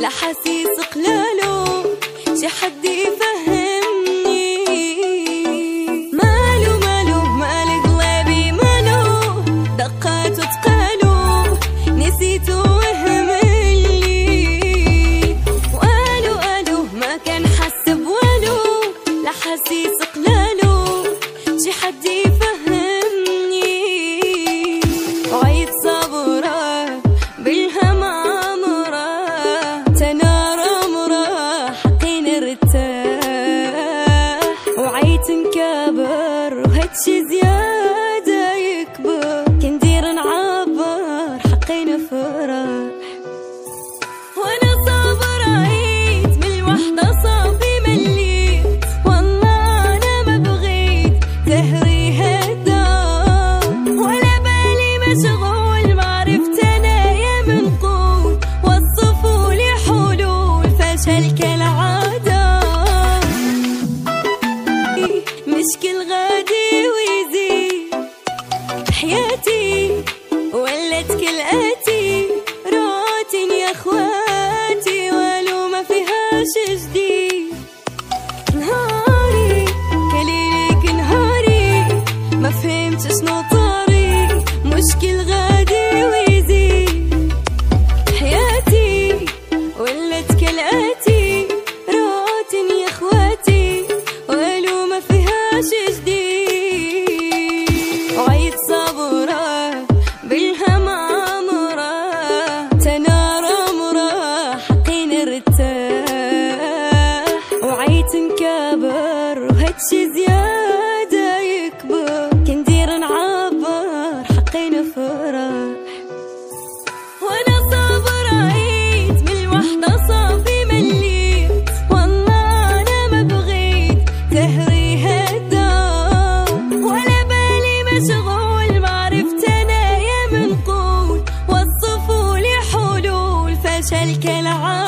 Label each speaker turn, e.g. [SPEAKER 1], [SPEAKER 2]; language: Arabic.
[SPEAKER 1] لحسيس قلالو شي حد يفهمني. مالو مالو مال قلبي مالو دقات وتقالو نسيتو وهملي. والو الو ما كان حسب والو لحسيس قلالو شي حد يفهمني. وعيد صبره بالهم عمره تنار امره حقي نرتاح. وعيت نكابر وهادشي زيادة يكبر كندير نعبر حقي نفرح. وانا صابر عيت من الوحدة صافي مليت والله انا ما بغيت زهري هدا. ولا بالي مشغول معرفت انايا من قول وصفوا لي حلول فشل كالعادة. مشكل غادي ويزيد حياتي ولت كالآتي روتين يا اخواتي ولو ما فيهاش جديد. نهاري كليلك نهاري ما فهمت شنو طاري. مشكل غادي ويزيد حياتي ولت كالآتي روتين يا اخواتي ولو ما فيهاش جديد. وعيد صبره بالهم عمره تنار امره حقي نرتاح. وعيت نكابر وهادشي زيادة يكبر كندير نعبر حقي نفرح. وانا صابر عيت من الوحدة صافي مليت والله انا ما بغيت زهري هدا. ولا بالي مشغول معرفت انايا من قول وصفوا لي حلول فشل كالعادة.